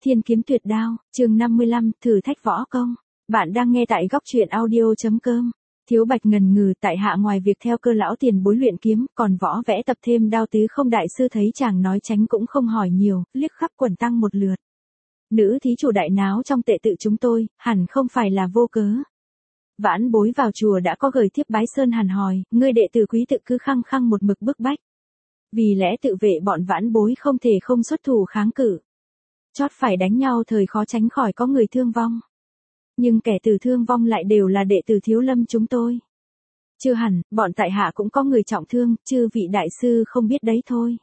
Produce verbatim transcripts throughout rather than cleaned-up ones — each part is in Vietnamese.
Thiên kiếm tuyệt đao, chương năm mươi lăm, thử thách võ công. Bạn đang nghe tại góc truyện audio.com. Thiếu Bạch ngần ngừ, tại hạ ngoài việc theo Cơ lão tiền bối luyện kiếm, còn võ vẽ tập thêm đao tứ không đại sư thấy chàng nói tránh cũng không hỏi nhiều, liếc khắp quần tăng một lượt. Nữ thí chủ đại náo trong tệ tự chúng tôi, hẳn không phải là vô cớ. Vãn bối vào chùa đã có gửi thiếp bái sơn hẳn hòi, ngươi đệ tử quý tự cứ khăng khăng một mực bức bách. Vì lẽ tự vệ bọn vãn bối không thể không xuất thủ kháng cự. Chót phải đánh nhau thời khó tránh khỏi có người thương vong. Nhưng kẻ tử thương vong lại đều là đệ tử Thiếu Lâm chúng tôi. Chưa hẳn, bọn tại hạ cũng có người trọng thương, chư vị đại sư không biết đấy thôi.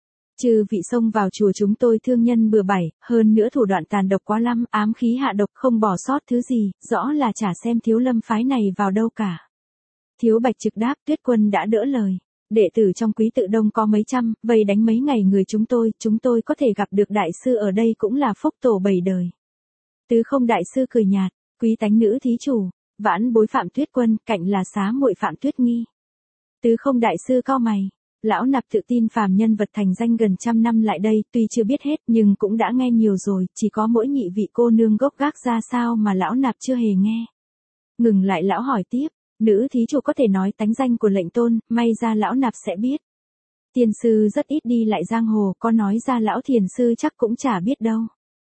Chư vị xông vào chùa chúng tôi thương nhân bừa bãi, hơn nữa thủ đoạn tàn độc quá lắm, ám khí hạ độc không bỏ sót thứ gì, rõ là chả xem Thiếu Lâm phái này vào đâu cả. Thiếu Bạch trực đáp, Tuyết Quân đã đỡ lời. Đệ tử trong quý tự đông có mấy trăm, vây đánh mấy ngày người chúng tôi, chúng tôi có thể gặp được đại sư ở đây cũng là phúc tổ bảy đời. Tứ không đại sư cười nhạt, quý tánh nữ thí chủ, vãn bối Phạm Tuyết Quân, cạnh là xá muội Phạm Tuyết Nghi. Tứ không đại sư cau mày, lão nạp tự tin phàm nhân vật thành danh gần trăm năm lại đây, tuy chưa biết hết nhưng cũng đã nghe nhiều rồi, chỉ có mỗi nhị vị cô nương gốc gác ra sao mà lão nạp chưa hề nghe. Ngừng lại lão hỏi tiếp. Nữ thí chủ có thể nói tánh danh của lệnh tôn, may ra lão nạp sẽ biết. Tiên sư rất ít đi lại giang hồ, có nói ra lão thiền sư chắc cũng chả biết đâu.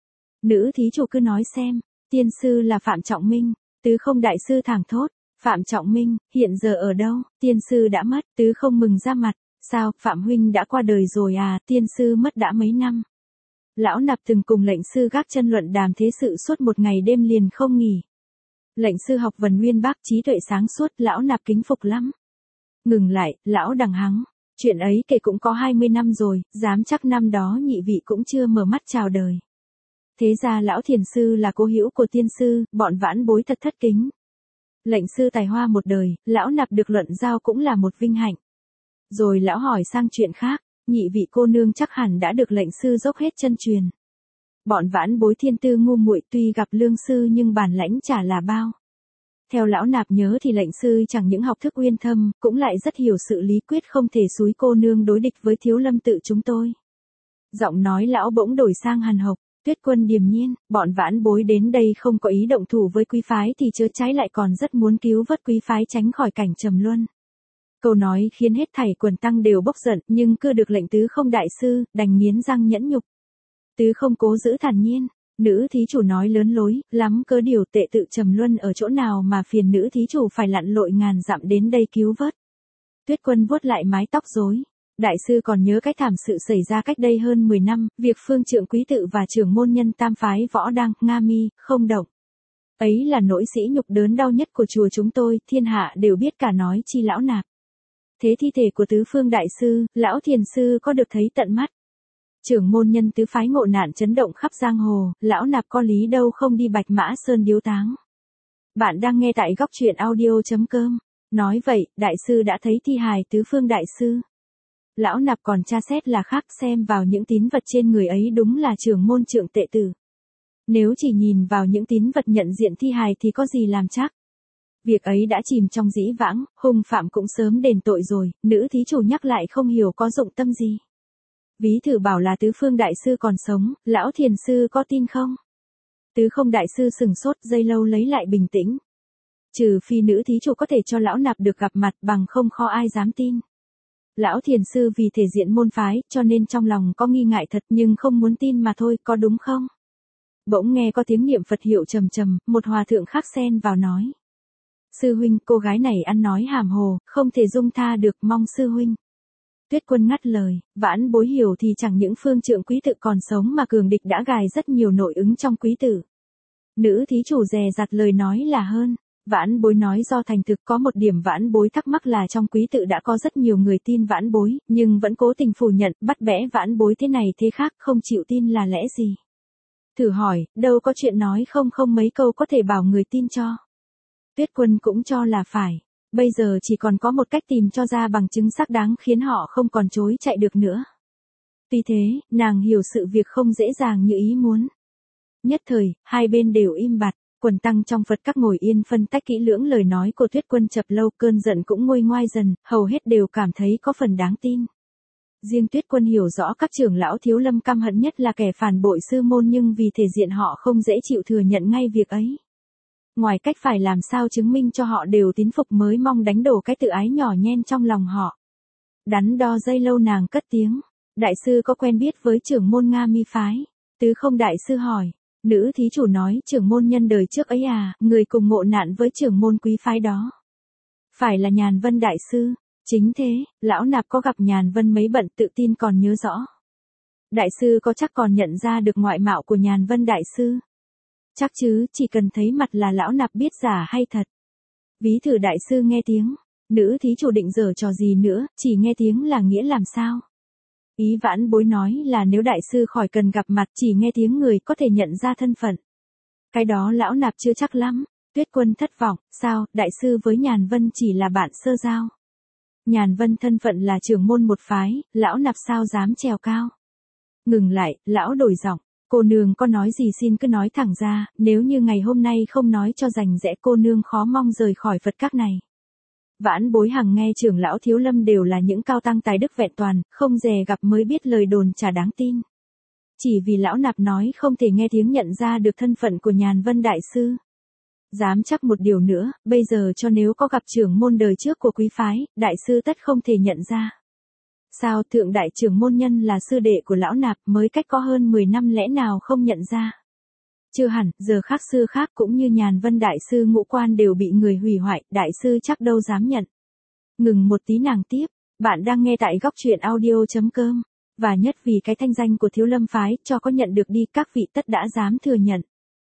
Nữ thí chủ cứ nói xem, tiên sư là Phạm Trọng Minh, tứ không đại sư thẳng thốt, Phạm Trọng Minh, hiện giờ ở đâu, tiên sư đã mất, tứ không mừng ra mặt, sao, Phạm huynh đã qua đời rồi à, tiên sư mất đã mấy năm. Lão nạp từng cùng lệnh sư gác chân luận đàm thế sự suốt một ngày đêm liền không nghỉ. Lệnh sư học vấn uyên bác trí tuệ sáng suốt, lão nạp kính phục lắm. Ngừng lại, lão đằng hắng, chuyện ấy kể cũng có hai mươi năm rồi, dám chắc năm đó nhị vị cũng chưa mở mắt chào đời. Thế ra lão thiền sư là cố hữu của tiên sư, bọn vãn bối thật thất kính. Lệnh sư tài hoa một đời, lão nạp được luận giao cũng là một vinh hạnh. Rồi lão hỏi sang chuyện khác, nhị vị cô nương chắc hẳn đã được lệnh sư dốc hết chân truyền. Bọn vãn bối thiên tư ngu muội tuy gặp lương sư nhưng bản lãnh chả là bao. Theo lão nạp nhớ thì lệnh sư chẳng những học thức uyên thâm, cũng lại rất hiểu sự lý quyết không thể xúi cô nương đối địch với Thiếu Lâm tự chúng tôi. Giọng nói lão bỗng đổi sang hàn học, Tuyết Quân điềm nhiên, bọn vãn bối đến đây không có ý động thủ với quý phái thì chớ trái lại còn rất muốn cứu vớt quý phái tránh khỏi cảnh trầm luân. Câu nói khiến hết thảy quần tăng đều bốc giận, nhưng cứ được lệnh tứ không đại sư, đành nghiến răng nhẫn nhục. Tứ không cố giữ thản nhiên, nữ thí chủ nói lớn lối, lắm cớ điều tệ tự trầm luân ở chỗ nào mà phiền nữ thí chủ phải lặn lội ngàn dặm đến đây cứu vớt. Tuyết Quân vuốt lại mái tóc rối. Đại sư còn nhớ cái thảm sự xảy ra cách đây hơn mười năm, việc phương trượng quý tự và trưởng môn nhân tam phái võ đăng, Nga Mi, không động. Ấy là nỗi sỉ nhục đớn đau nhất của chùa chúng tôi, thiên hạ đều biết cả nói chi lão nạp. Thế thi thể của tứ phương đại sư, lão thiền sư có được thấy tận mắt. Trưởng môn nhân tứ phái ngộ nạn chấn động khắp giang hồ, lão nạp có lý đâu không đi Bạch Mã Sơn điếu táng. Bạn đang nghe tại góc truyện audio.com. Nói vậy, đại sư đã thấy thi hài tứ phương đại sư. Lão nạp còn tra xét là khác, xem vào những tín vật trên người ấy đúng là trưởng môn trượng tệ tử. Nếu chỉ nhìn vào những tín vật nhận diện thi hài thì có gì làm chắc. Việc ấy đã chìm trong dĩ vãng, hung phạm cũng sớm đền tội rồi, nữ thí chủ nhắc lại không hiểu có dụng tâm gì. Ví thử bảo là tứ phương đại sư còn sống, lão thiền sư có tin không? Tứ không đại sư sừng sốt giây lâu lấy lại bình tĩnh. Trừ phi nữ thí chủ có thể cho lão nạp được gặp mặt, bằng không khó ai dám tin. Lão thiền sư vì thể diện môn phái, cho nên trong lòng có nghi ngại thật nhưng không muốn tin mà thôi, có đúng không? Bỗng nghe có tiếng niệm Phật hiệu trầm trầm, một hòa thượng khác xen vào nói. Sư huynh, cô gái này ăn nói hàm hồ, không thể dung tha được, mong sư huynh. Tuyết Quân ngắt lời, vãn bối hiểu thì chẳng những phương trượng quý tự còn sống mà cường địch đã gài rất nhiều nội ứng trong quý tử. Nữ thí chủ dè dặt lời nói là hơn. Vãn bối nói do thành thực, có một điểm vãn bối thắc mắc là trong quý tự đã có rất nhiều người tin vãn bối, nhưng vẫn cố tình phủ nhận, bắt bẽ vãn bối thế này thế khác, không chịu tin là lẽ gì. Thử hỏi, đâu có chuyện nói không không mấy câu có thể bảo người tin cho. Tuyết Quân cũng cho là phải. Bây giờ chỉ còn có một cách tìm cho ra bằng chứng xác đáng khiến họ không còn chối chạy được nữa. Tuy thế, nàng hiểu sự việc không dễ dàng như ý muốn. Nhất thời, hai bên đều im bặt, quần tăng trong Phật các ngồi yên phân tách kỹ lưỡng lời nói của Tuyết Quân chập lâu, cơn giận cũng nguôi ngoai dần, hầu hết đều cảm thấy có phần đáng tin. Riêng Tuyết Quân hiểu rõ các trưởng lão Thiếu Lâm căm hận nhất là kẻ phản bội sư môn, nhưng vì thể diện họ không dễ chịu thừa nhận ngay việc ấy. Ngoài cách phải làm sao chứng minh cho họ đều tín phục mới mong đánh đổ cái tự ái nhỏ nhen trong lòng họ. Đắn đo giây lâu nàng cất tiếng. Đại sư có quen biết với trưởng môn Nga Mi phái? Tứ Không đại sư hỏi. Nữ thí chủ nói trưởng môn nhân đời trước ấy à, người cùng ngộ nạn với trưởng môn quý phái đó. Phải là Nhàn Vân đại sư. Chính thế, lão nạp có gặp Nhàn Vân mấy bận tự tin còn nhớ rõ. Đại sư có chắc còn nhận ra được ngoại mạo của Nhàn Vân đại sư? Chắc chứ, chỉ cần thấy mặt là lão nạp biết giả hay thật. Ví thử đại sư nghe tiếng. Nữ thí chủ định giở trò gì nữa, chỉ nghe tiếng là nghĩa làm sao? Ý Vãn Bối nói là nếu đại sư khỏi cần gặp mặt, chỉ nghe tiếng người có thể nhận ra thân phận. Cái đó lão nạp chưa chắc lắm. Tuyết Quân thất vọng. Sao, đại sư với Nhàn Vân chỉ là bạn sơ giao? Nhàn Vân thân phận là trưởng môn một phái, lão nạp sao dám trèo cao? Ngừng lại, lão đổi giọng. Cô nương có nói gì xin cứ nói thẳng ra, nếu như ngày hôm nay không nói cho rành rẽ cô nương khó mong rời khỏi Phật các này. Vãn Bối hằng nghe trưởng lão Thiếu Lâm đều là những cao tăng tài đức vẹn toàn, không dè gặp mới biết lời đồn chả đáng tin. Chỉ vì lão nạp nói không thể nghe tiếng nhận ra được thân phận của Nhàn Vân đại sư. Dám chắc một điều nữa, bây giờ cho nếu có gặp trưởng môn đời trước của quý phái, đại sư tất không thể nhận ra. Sao thượng đại trưởng môn nhân là sư đệ của lão nạp mới cách có hơn mười năm lẽ nào không nhận ra? Chưa hẳn, giờ khác xưa khác cũng như Nhàn Vân đại sư ngũ quan đều bị người hủy hoại, đại sư chắc đâu dám nhận. Ngừng một tí nàng tiếp, bạn đang nghe tại góc truyện audio.com, và nhất vì cái thanh danh của Thiếu Lâm phái cho có nhận được đi các vị tất đã dám thừa nhận.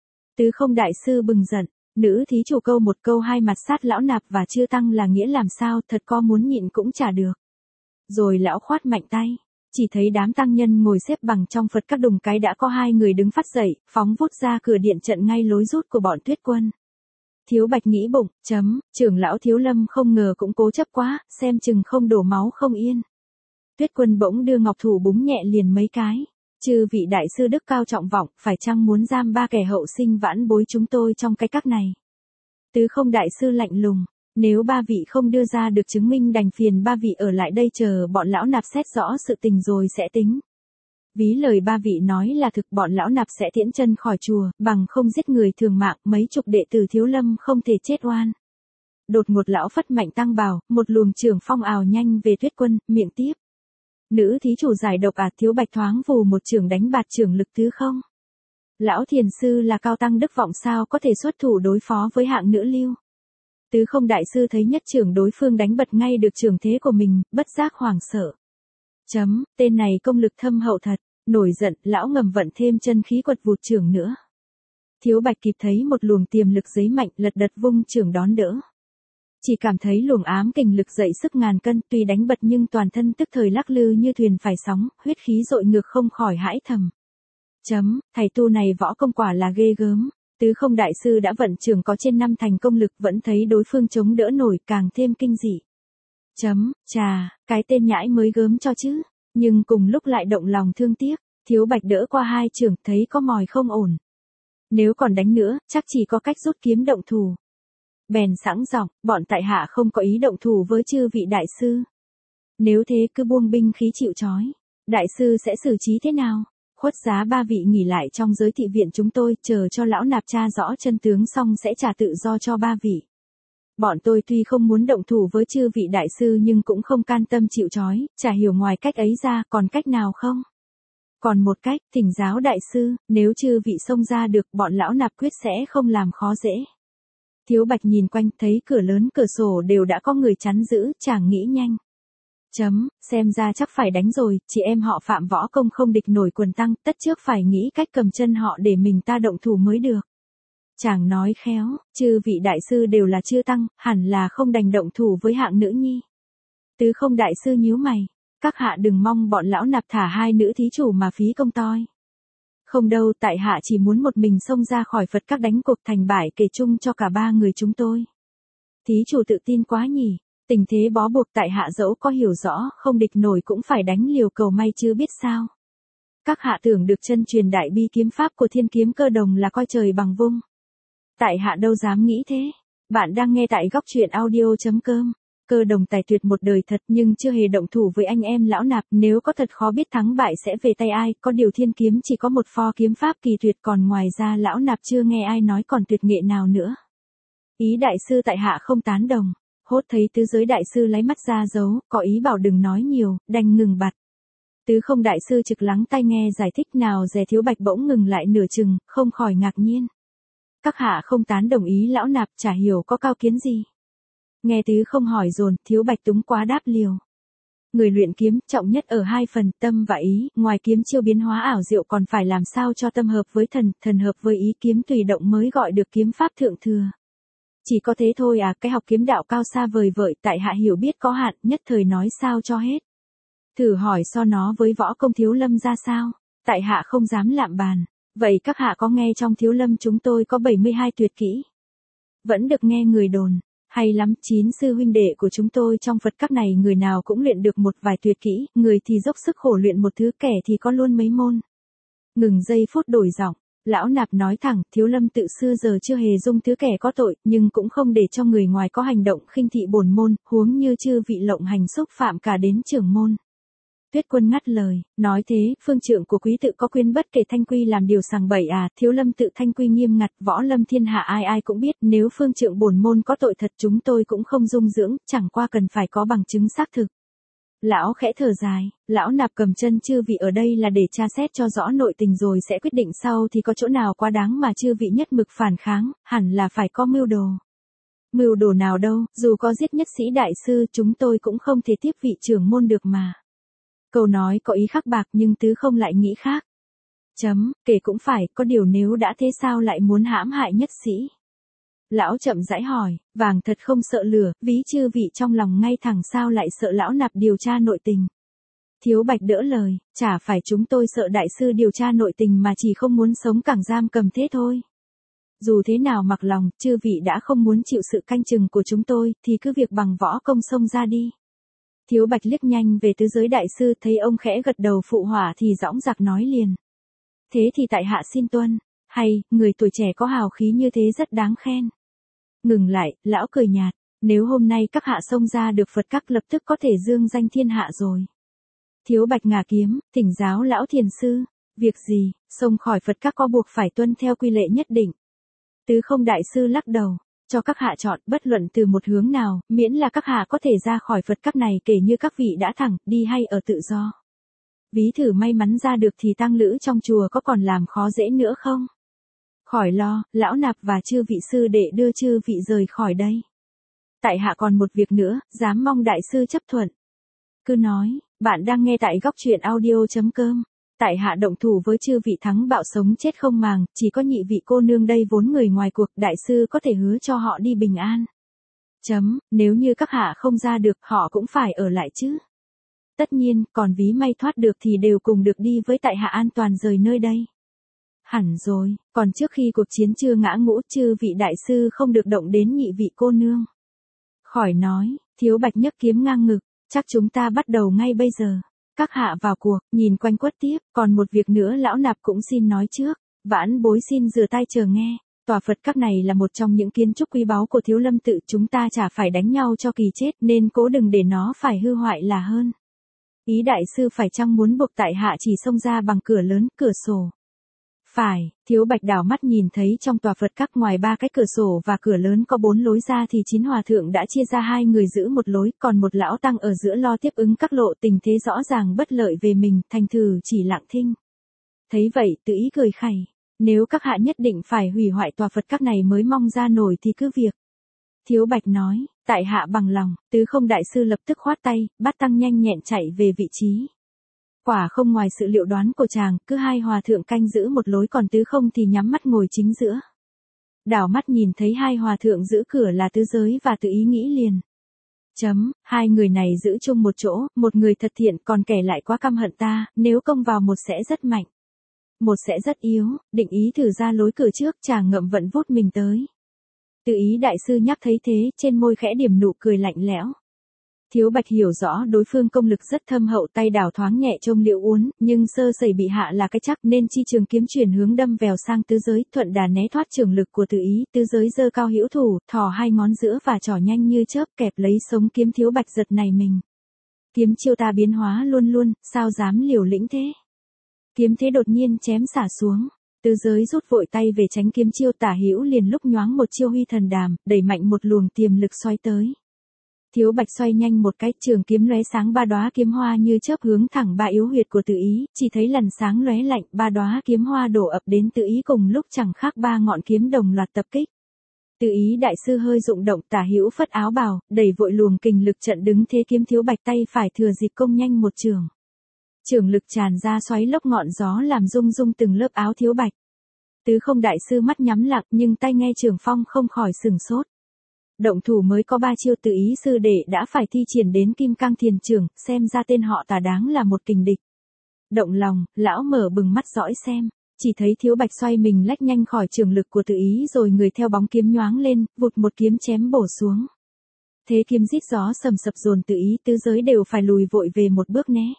Tứ Không đại sư bừng giận, nữ thí chủ câu một câu hai mặt sát lão nạp và chư tăng là nghĩa làm sao, thật có muốn nhịn cũng chả được. Rồi lão khoát mạnh tay. Chỉ thấy đám tăng nhân ngồi xếp bằng trong Phật các đùng cái đã có hai người đứng phát dậy, phóng vút ra cửa điện trận ngay lối rút của bọn Tuyết Quân. Thiếu Bạch nghĩ bụng, chấm, trưởng lão Thiếu Lâm không ngờ cũng cố chấp quá, xem chừng không đổ máu không yên. Tuyết Quân bỗng đưa ngọc thủ búng nhẹ liền mấy cái. Chư vị đại sư đức cao trọng vọng, phải chăng muốn giam ba kẻ hậu sinh Vãn Bối chúng tôi trong cái các này? Tứ Không đại sư lạnh lùng. Nếu ba vị không đưa ra được chứng minh đành phiền ba vị ở lại đây chờ bọn lão nạp xét rõ sự tình rồi sẽ tính. Ví lời ba vị nói là thực, bọn lão nạp sẽ tiễn chân khỏi chùa, bằng không giết người thường mạng, mấy chục đệ tử Thiếu Lâm không thể chết oan. Đột ngột lão phất mạnh tăng bào, một luồng trường phong ào nhanh về Tuyết Quân, miệng tiếp. Nữ thí chủ giải độc à? Thiếu Bạch thoáng vù một trường đánh bạt trưởng lực Tứ Không. Lão thiền sư là cao tăng đức vọng sao có thể xuất thủ đối phó với hạng nữ lưu. Tứ Không đại sư thấy nhất trưởng đối phương đánh bật ngay được trường thế của mình, bất giác hoảng sợ. Chấm, tên này công lực thâm hậu thật, nổi giận, lão ngầm vận thêm chân khí quật vụt trưởng nữa. Thiếu Bạch kịp thấy một luồng tiềm lực giấy mạnh lật đật vung trưởng đón đỡ. Chỉ cảm thấy luồng ám kình lực dậy sức ngàn cân, tuy đánh bật nhưng toàn thân tức thời lắc lư như thuyền phải sóng, huyết khí dội ngược không khỏi hãi thầm. Chấm, thầy tu này võ công quả là ghê gớm. Tứ Không đại sư đã vận trưởng có trên năm thành công lực vẫn thấy đối phương chống đỡ nổi càng thêm kinh dị. Chấm, chà, cái tên nhãi mới gớm cho chứ. Nhưng cùng lúc lại động lòng thương tiếc, Thiếu Bạch đỡ qua hai trưởng thấy có mòi không ổn. Nếu còn đánh nữa, chắc chỉ có cách rút kiếm động thủ. Bèn sẵn giọng, bọn tại hạ không có ý động thủ với chư vị đại sư. Nếu thế cứ buông binh khí chịu trói. Đại sư sẽ xử trí thế nào? Khuất giá ba vị nghỉ lại trong giới thị viện chúng tôi, chờ cho lão nạp tra rõ chân tướng xong sẽ trả tự do cho ba vị. Bọn tôi tuy không muốn động thủ với chư vị đại sư nhưng cũng không can tâm chịu trói, chả hiểu ngoài cách ấy ra còn cách nào không? Còn một cách, thỉnh giáo đại sư, nếu chư vị xông ra được bọn lão nạp quyết sẽ không làm khó dễ. Thiếu Bạch nhìn quanh thấy cửa lớn cửa sổ đều đã có người chắn giữ, chàng nghĩ nhanh. Chấm, xem ra chắc phải đánh rồi, chị em họ Phạm võ công không địch nổi quần tăng, tất trước phải nghĩ cách cầm chân họ để mình ta động thủ mới được. Chàng nói khéo, chư vị đại sư đều là chư tăng, hẳn là không đành động thủ với hạng nữ nhi. Tứ Không đại sư nhíu mày, các hạ đừng mong bọn lão nạp thả hai nữ thí chủ mà phí công toi. Không đâu, tại hạ chỉ muốn một mình xông ra khỏi Phật các đánh cuộc thành bại kể chung cho cả ba người chúng tôi. Thí chủ tự tin quá nhỉ. Tình thế bó buộc tại hạ dẫu có hiểu rõ, không địch nổi cũng phải đánh liều cầu may chứ biết sao. Các hạ tưởng được chân truyền đại bi kiếm pháp của Thiên Kiếm Cơ Đồng là coi trời bằng vung. Tại hạ đâu dám nghĩ thế. Bạn đang nghe tại góc truyện audio.com. cơ đồng tài tuyệt một đời thật nhưng chưa hề động thủ với anh em lão nạp, nếu có thật khó biết thắng bại sẽ về tay ai, có điều thiên kiếm chỉ có một pho kiếm pháp kỳ tuyệt, còn ngoài ra lão nạp chưa nghe ai nói còn tuyệt nghệ nào nữa. Ý đại sư tại hạ không tán đồng. Hốt thấy tứ giới đại sư lấy mắt ra giấu, có ý bảo đừng nói nhiều, đành ngừng bặt. Tứ không đại sư trực lắng tai nghe giải thích, nào dè Thiếu Bạch bỗng ngừng lại nửa chừng, không khỏi ngạc nhiên. Các hạ không tán đồng ý lão nạp, chả hiểu có cao kiến gì. Nghe tứ không hỏi dồn, Thiếu Bạch túng quá đáp liều. Người luyện kiếm trọng nhất ở hai phần tâm và ý, ngoài kiếm chiêu biến hóa ảo diệu còn phải làm sao cho tâm hợp với thần, thần hợp với ý, kiếm tùy động mới gọi được kiếm pháp thượng thừa. Chỉ có thế thôi à, cái học kiếm đạo cao xa vời vợi, tại hạ hiểu biết có hạn, nhất thời nói sao cho hết. Thử hỏi so nó với võ công Thiếu Lâm ra sao, tại hạ không dám lạm bàn. Vậy các hạ có nghe trong Thiếu Lâm chúng tôi có bảy mươi hai tuyệt kỹ? Vẫn được nghe người đồn, hay lắm, chín sư huynh đệ của chúng tôi trong Phật các này người nào cũng luyện được một vài tuyệt kỹ, người thì dốc sức khổ luyện một thứ, kẻ thì có luôn mấy môn. Ngừng giây phút đổi giọng. Lão nạp nói thẳng, Thiếu Lâm tự xưa giờ chưa hề dung thứ kẻ có tội, nhưng cũng không để cho người ngoài có hành động khinh thị bổn môn, huống như chư vị lộng hành xúc phạm cả đến trưởng môn. Tuyết Quân ngắt lời, nói thế, phương trượng của quý tự có quyến bất kể thanh quy làm điều sằng bậy à, Thiếu Lâm tự thanh quy nghiêm ngặt, võ lâm thiên hạ ai ai cũng biết, nếu phương trượng bổn môn có tội thật chúng tôi cũng không dung dưỡng, chẳng qua cần phải có bằng chứng xác thực. Lão khẽ thở dài, lão nạp cầm chân chư vị ở đây là để tra xét cho rõ nội tình rồi sẽ quyết định sau, thì có chỗ nào quá đáng mà chư vị nhất mực phản kháng, hẳn là phải có mưu đồ. Mưu đồ nào đâu, dù có giết nhất sĩ đại sư chúng tôi cũng không thể tiếp vị trưởng môn được mà. Câu nói có ý khắc bạc nhưng tứ không lại nghĩ khác. Chấm, kể cũng phải, có điều nếu đã thế sao lại muốn hãm hại nhất sĩ? Lão chậm rãi hỏi, vàng thật không sợ lửa, ví chư vị trong lòng ngay thẳng sao lại sợ lão nạp điều tra nội tình. Thiếu Bạch đỡ lời, chả phải chúng tôi sợ đại sư điều tra nội tình mà chỉ không muốn sống cảng giam cầm thế thôi. Dù thế nào mặc lòng, chư vị đã không muốn chịu sự canh chừng của chúng tôi, thì cứ việc bằng võ công xông ra đi. Thiếu Bạch liếc nhanh về tứ giới đại sư, thấy ông khẽ gật đầu phụ họa thì dõng dạc nói liền. Thế thì tại hạ xin tuân, hay, người tuổi trẻ có hào khí như thế rất đáng khen. Ngừng lại, lão cười nhạt, nếu hôm nay các hạ xông ra được Phật các lập tức có thể dương danh thiên hạ rồi. Thiếu Bạch ngả kiếm, thỉnh giáo lão thiền sư, việc gì, xông khỏi Phật các có buộc phải tuân theo quy lệ nhất định. Tứ không đại sư lắc đầu, cho các hạ chọn bất luận từ một hướng nào, miễn là các hạ có thể ra khỏi Phật các này kể như các vị đã thẳng, đi hay ở tự do. Ví thử may mắn ra được thì tang lữ trong chùa có còn làm khó dễ nữa không? Khỏi lo, lão nạp và chư vị sư đệ đưa chư vị rời khỏi đây. Tại hạ còn một việc nữa, dám mong đại sư chấp thuận. Cứ nói, bạn đang nghe tại góc truyện audio chấm com. Tại hạ động thủ với chư vị thắng bạo sống chết không màng, chỉ có nhị vị cô nương đây vốn người ngoài cuộc, đại sư có thể hứa cho họ đi bình an. Chấm, nếu như các hạ không ra được, họ cũng phải ở lại chứ. Tất nhiên, còn ví may thoát được thì đều cùng được đi với tại hạ an toàn rời nơi đây. Hẳn rồi, còn trước khi cuộc chiến chưa ngã ngũ, chư vị đại sư không được động đến nhị vị cô nương. Khỏi nói, Thiếu Bạch nhấc kiếm ngang ngực, chắc chúng ta bắt đầu ngay bây giờ. Các hạ vào cuộc, nhìn quanh quất tiếp, còn một việc nữa lão nạp cũng xin nói trước, vãn bối xin rửa tay chờ nghe. Tòa Phật các này là một trong những kiến trúc quý báu của Thiếu Lâm tự, chúng ta chả phải đánh nhau cho kỳ chết nên cố đừng để nó phải hư hoại là hơn. Ý đại sư phải chăng muốn buộc tại hạ chỉ xông ra bằng cửa lớn, cửa sổ? Phải, Thiếu Bạch đảo mắt nhìn thấy trong tòa Phật các ngoài ba cái cửa sổ và cửa lớn có bốn lối ra thì chín hòa thượng đã chia ra hai người giữ một lối, còn một lão tăng ở giữa lo tiếp ứng các lộ, tình thế rõ ràng bất lợi về mình, thành thử chỉ lặng thinh. Thấy vậy, tự ý cười khẩy, nếu các hạ nhất định phải hủy hoại tòa Phật các này mới mong ra nổi thì cứ việc. Thiếu Bạch nói, tại hạ bằng lòng, tứ không đại sư lập tức khoát tay, bắt tăng nhanh nhẹn chạy về vị trí. Quả không ngoài sự liệu đoán của chàng, cứ hai hòa thượng canh giữ một lối còn tứ không thì nhắm mắt ngồi chính giữa. Đảo mắt nhìn thấy hai hòa thượng giữ cửa là tứ giới và tự ý nghĩ liền. Chấm, hai người này giữ chung một chỗ, một người thật thiện còn kẻ lại quá căm hận ta, nếu công vào một sẽ rất mạnh. Một sẽ rất yếu, định ý thử ra lối cửa trước, chàng ngậm vận vút mình tới. Tự ý đại sư nhắc thấy thế, trên môi khẽ điểm nụ cười lạnh lẽo. Thiếu Bạch hiểu rõ đối phương công lực rất thâm hậu, tay đảo thoáng nhẹ trông liễu uốn, nhưng sơ sẩy bị hạ là cái chắc nên chi trường kiếm chuyển hướng đâm vèo sang tứ giới, thuận đà né thoát trường lực của Từ Ý, tứ giới giơ cao hữu thủ, thò hai ngón giữa và trỏ nhanh như chớp kẹp lấy sống kiếm. Thiếu Bạch giật nảy mình. Kiếm chiêu ta biến hóa luôn luôn, sao dám liều lĩnh thế? Kiếm thế đột nhiên chém xả xuống. Tứ giới rút vội tay về tránh kiếm chiêu, Tả Hữu liền lúc nhoáng một chiêu huy thần đàm, đẩy mạnh một luồng tiềm lực xoay tới. Thiếu Bạch xoay nhanh một cái, trường kiếm lóe sáng, ba đóa kiếm hoa như chớp hướng thẳng ba yếu huyệt của Từ Ý, chỉ thấy lần sáng lóe lạnh, ba đóa kiếm hoa đổ ập đến Từ Ý cùng lúc, chẳng khác ba ngọn kiếm đồng loạt tập kích. Từ Ý đại sư hơi rụng động, Tả Hữu phất áo bào, đẩy vội luồng kình lực trận đứng thế kiếm. Thiếu Bạch tay phải thừa dịp công nhanh một trường. Trường lực tràn ra xoáy lốc ngọn gió làm rung rung từng lớp áo Thiếu Bạch. Tứ Không đại sư mắt nhắm lặng nhưng tai nghe trường phong không khỏi sửng sốt. Động thủ mới có ba chiêu, Từ Ý sư đệ đã phải thi triển đến Kim Cang Thiền Trưởng, xem ra tên họ Tả đáng là một kình địch. Động lòng, lão mở bừng mắt dõi xem, chỉ thấy Thiếu Bạch xoay mình lách nhanh khỏi trường lực của Từ Ý rồi người theo bóng kiếm nhoáng lên, vụt một kiếm chém bổ xuống. Thế kiếm rít gió sầm sập dồn Từ Ý tứ giới đều phải lùi vội về một bước né.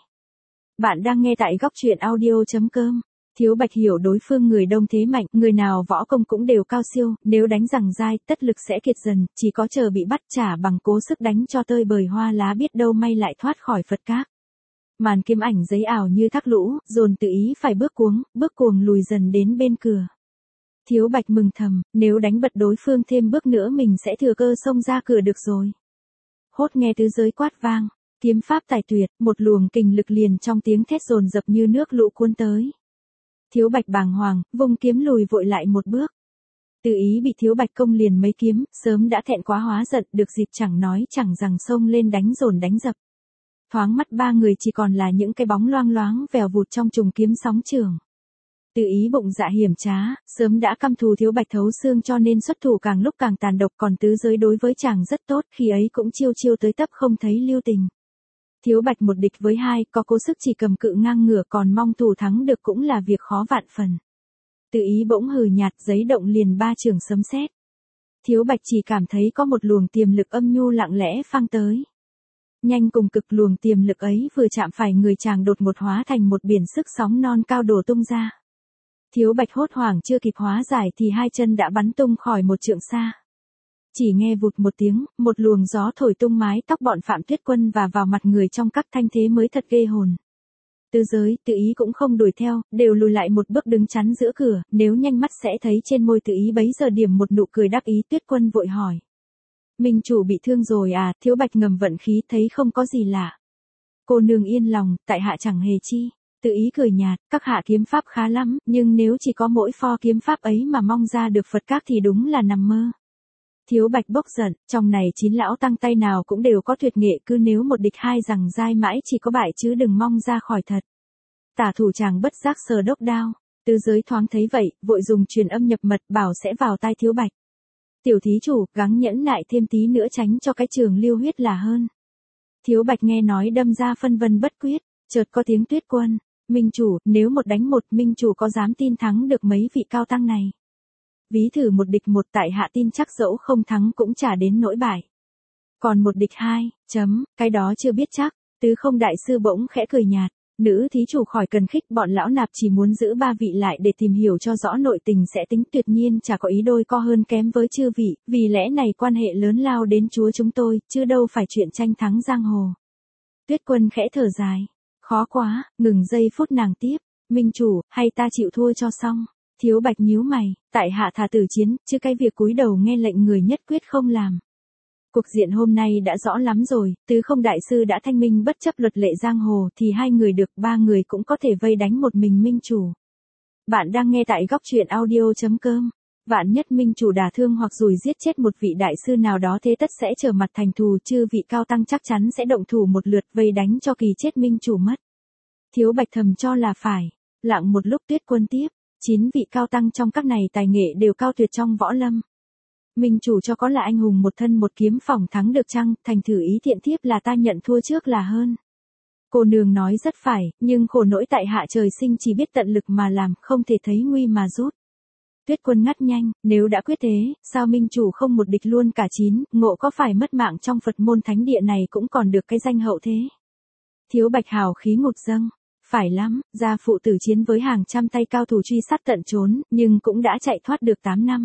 Bạn đang nghe tại góc truyện audio chấm com. Thiếu Bạch hiểu đối phương người đông thế mạnh, người nào võ công cũng đều cao siêu, nếu đánh rằng dai, tất lực sẽ kiệt dần, chỉ có chờ bị bắt trả bằng cố sức đánh cho tơi bời hoa lá, biết đâu may lại thoát khỏi Phật các. Màn kiếm ảnh giấy ảo như thác lũ, dồn Từ Ý phải bước cuống, bước cuồng lùi dần đến bên cửa. Thiếu Bạch mừng thầm, nếu đánh bật đối phương thêm bước nữa mình sẽ thừa cơ xông ra cửa được rồi. Hốt nghe tứ giới quát vang, kiếm pháp tài tuyệt, một luồng kình lực liền trong tiếng thét dồn dập như nước lũ cuốn tới. Thiếu Bạch bàng hoàng, vung kiếm lùi vội lại một bước. Từ Ý bị Thiếu Bạch công liền mấy kiếm, sớm đã thẹn quá hóa giận, được dịp chẳng nói chẳng rằng xông lên đánh dồn đánh dập. Thoáng mắt ba người chỉ còn là những cái bóng loang loáng vèo vụt trong trùng kiếm sóng trường. Từ Ý bụng dạ hiểm trá, sớm đã căm thù Thiếu Bạch thấu xương cho nên xuất thủ càng lúc càng tàn độc, còn tứ giới đối với chàng rất tốt, khi ấy cũng chiêu chiêu tới tấp không thấy lưu tình. Thiếu Bạch một địch với hai, có cố sức chỉ cầm cự ngang ngửa, còn mong thủ thắng được cũng là việc khó vạn phần. Từ Ý bỗng hừ nhạt, giấy động liền ba trường sấm sét. Thiếu Bạch chỉ cảm thấy có một luồng tiềm lực âm nhu lặng lẽ phang tới. Nhanh cùng cực, luồng tiềm lực ấy vừa chạm phải người chàng đột một hóa thành một biển sức sóng non cao đổ tung ra. Thiếu Bạch hốt hoảng chưa kịp hóa giải thì hai chân đã bắn tung khỏi một trượng xa. Chỉ nghe vụt một tiếng, một luồng gió thổi tung mái tóc bọn Phạm Tuyết Quân và vào mặt người trong các thanh thế mới thật ghê hồn. Tứ giới, Từ Ý cũng không đuổi theo, đều lùi lại một bước đứng chắn giữa cửa, nếu nhanh mắt sẽ thấy trên môi Từ Ý bấy giờ điểm một nụ cười đắc ý. Tuyết Quân vội hỏi. Minh chủ bị thương rồi à? Thiếu Bạch ngầm vận khí, thấy không có gì lạ. Cô nương yên lòng, tại hạ chẳng hề chi. Từ Ý cười nhạt, các hạ kiếm pháp khá lắm, nhưng nếu chỉ có mỗi pho kiếm pháp ấy mà mong ra được Phật các thì đúng là nằm mơ. Thiếu Bạch bốc giận, trong này chín lão tăng tay nào cũng đều có tuyệt nghệ, cứ nếu một địch hai rằng dai mãi chỉ có bại chứ đừng mong ra khỏi thật. Tả thủ chàng bất giác sờ đốc đao, tứ giới thoáng thấy vậy, vội dùng truyền âm nhập mật bảo sẽ vào tai Thiếu Bạch. Tiểu thí chủ, gắng nhẫn nại thêm tí nữa tránh cho cái trường lưu huyết là hơn. Thiếu Bạch nghe nói đâm ra phân vân bất quyết, chợt có tiếng Tuyết Quân, Minh chủ, nếu một đánh một, Minh chủ có dám tin thắng được mấy vị cao tăng này? Ví thử một địch một, tại hạ tin chắc dẫu không thắng cũng chả đến nỗi bại. Còn một địch hai, chấm, cái đó chưa biết chắc. Tứ Không đại sư bỗng khẽ cười nhạt, nữ thí chủ khỏi cần khích, bọn lão nạp chỉ muốn giữ ba vị lại để tìm hiểu cho rõ nội tình sẽ tính, tuyệt nhiên chả có ý đôi co hơn kém với chư vị, vì lẽ này quan hệ lớn lao đến chúa chúng tôi, chứ đâu phải chuyện tranh thắng giang hồ. Tuyết Quân khẽ thở dài, khó quá, ngừng giây phút nàng tiếp, Minh chủ, hay ta chịu thua cho xong. Thiếu Bạch nhíu mày, tại hạ thà tử chiến, chứ cái việc cúi đầu nghe lệnh người nhất quyết không làm. Cuộc diện hôm nay đã rõ lắm rồi, Tứ Không đại sư đã thanh minh bất chấp luật lệ giang hồ thì hai người được, ba người cũng có thể vây đánh một mình Minh chủ. Bạn đang nghe tại góc truyện audio chấm com. Vạn nhất Minh chủ đả thương hoặc rủi giết chết một vị đại sư nào đó thế tất sẽ trở mặt thành thù, chư vị cao tăng chắc chắn sẽ động thủ một lượt vây đánh cho kỳ chết Minh chủ mất. Thiếu Bạch thầm cho là phải, lặng một lúc Tuyết Quân tiếp. Chín vị cao tăng trong các này tài nghệ đều cao tuyệt trong võ lâm. Minh chủ cho có là anh hùng một thân một kiếm phỏng thắng được chăng, thành thử ý thiện thiếp là ta nhận thua trước là hơn. Cô nương nói rất phải, nhưng khổ nỗi tại hạ trời sinh chỉ biết tận lực mà làm, không thể thấy nguy mà rút. Tuyết Quân ngắt nhanh, nếu đã quyết thế, sao minh chủ không một địch luôn cả chín, ngộ có phải mất mạng trong Phật môn thánh địa này cũng còn được cái danh hậu thế. Thiếu Bạch hào khí ngụt dâng, phải lắm, gia phụ tử chiến với hàng trăm tay cao thủ truy sát tận trốn, nhưng cũng đã chạy thoát được tám năm.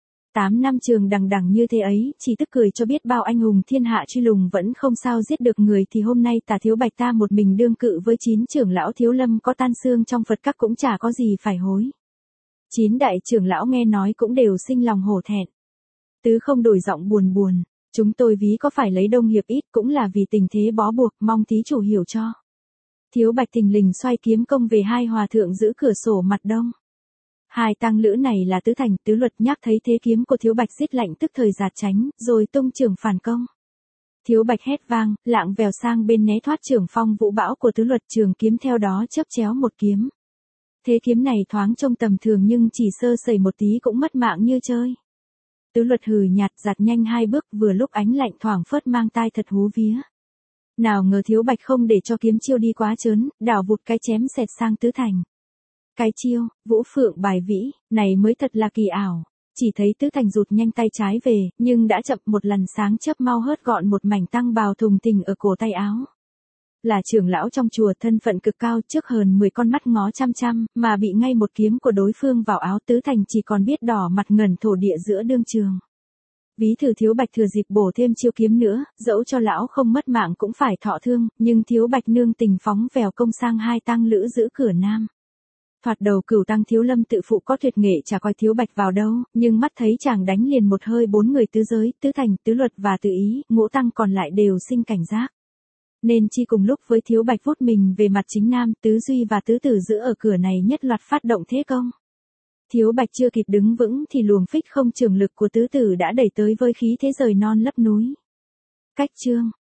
Tám năm trường đằng đằng như thế ấy, chỉ tức cười cho biết bao anh hùng thiên hạ truy lùng vẫn không sao giết được người thì hôm nay tà Thiếu Bạch ta một mình đương cự với chín trưởng lão Thiếu Lâm có tan xương trong Phật các cũng chả có gì phải hối. Chín đại trưởng lão nghe nói cũng đều sinh lòng hổ thẹn. Tứ không đổi giọng buồn buồn, chúng tôi ví có phải lấy đông hiệp ít cũng là vì tình thế bó buộc, mong thí chủ hiểu cho. Thiếu Bạch thình lình xoay kiếm công về hai hòa thượng giữ cửa sổ mặt đông. Hai tăng lữ này là Tứ Thành, Tứ Luật nhắc thấy thế kiếm của Thiếu Bạch giết lạnh tức thời giạt tránh, rồi tung trường phản công. Thiếu Bạch hét vang, lạng vèo sang bên né thoát trường phong vũ bão của Tứ Luật, trường kiếm theo đó chớp chéo một kiếm. Thế kiếm này thoáng trông tầm thường nhưng chỉ sơ sẩy một tí cũng mất mạng như chơi. Tứ Luật hừ nhạt giặt nhanh hai bước, vừa lúc ánh lạnh thoảng phớt mang tai thật hú vía. Nào ngờ Thiếu Bạch không để cho kiếm chiêu đi quá chớn, đảo vụt cái chém xẹt sang Tứ Thành. Cái chiêu, Vũ Phượng bài vĩ, này mới thật là kỳ ảo. Chỉ thấy Tứ Thành rụt nhanh tay trái về, nhưng đã chậm một lần sáng chớp mau hớt gọn một mảnh tăng bào thùng tình ở cổ tay áo. Là trưởng lão trong chùa thân phận cực cao trước hơn mười con mắt ngó chăm chăm, mà bị ngay một kiếm của đối phương vào áo, Tứ Thành chỉ còn biết đỏ mặt ngẩn thổ địa giữa đương trường. Ví thử Thiếu Bạch thừa dịp bổ thêm chiêu kiếm nữa, dẫu cho lão không mất mạng cũng phải thọ thương, nhưng Thiếu Bạch nương tình phóng vèo công sang hai tăng lữ giữ cửa nam. Thoạt đầu Cửu tăng Thiếu Lâm tự phụ có tuyệt nghệ chả coi Thiếu Bạch vào đâu, nhưng mắt thấy chàng đánh liền một hơi bốn người tứ giới, Tứ Thành, Tứ Luật và Tự Ý, ngũ tăng còn lại đều sinh cảnh giác. Nên chi cùng lúc với Thiếu Bạch vút mình về mặt chính nam, Tứ Duy và Tứ Tử giữ ở cửa này nhất loạt phát động thế công. Thiếu Bạch chưa kịp đứng vững thì luồng phích không trường lực của Tứ Tử đã đẩy tới với khí thế rời non lấp núi. Cách chương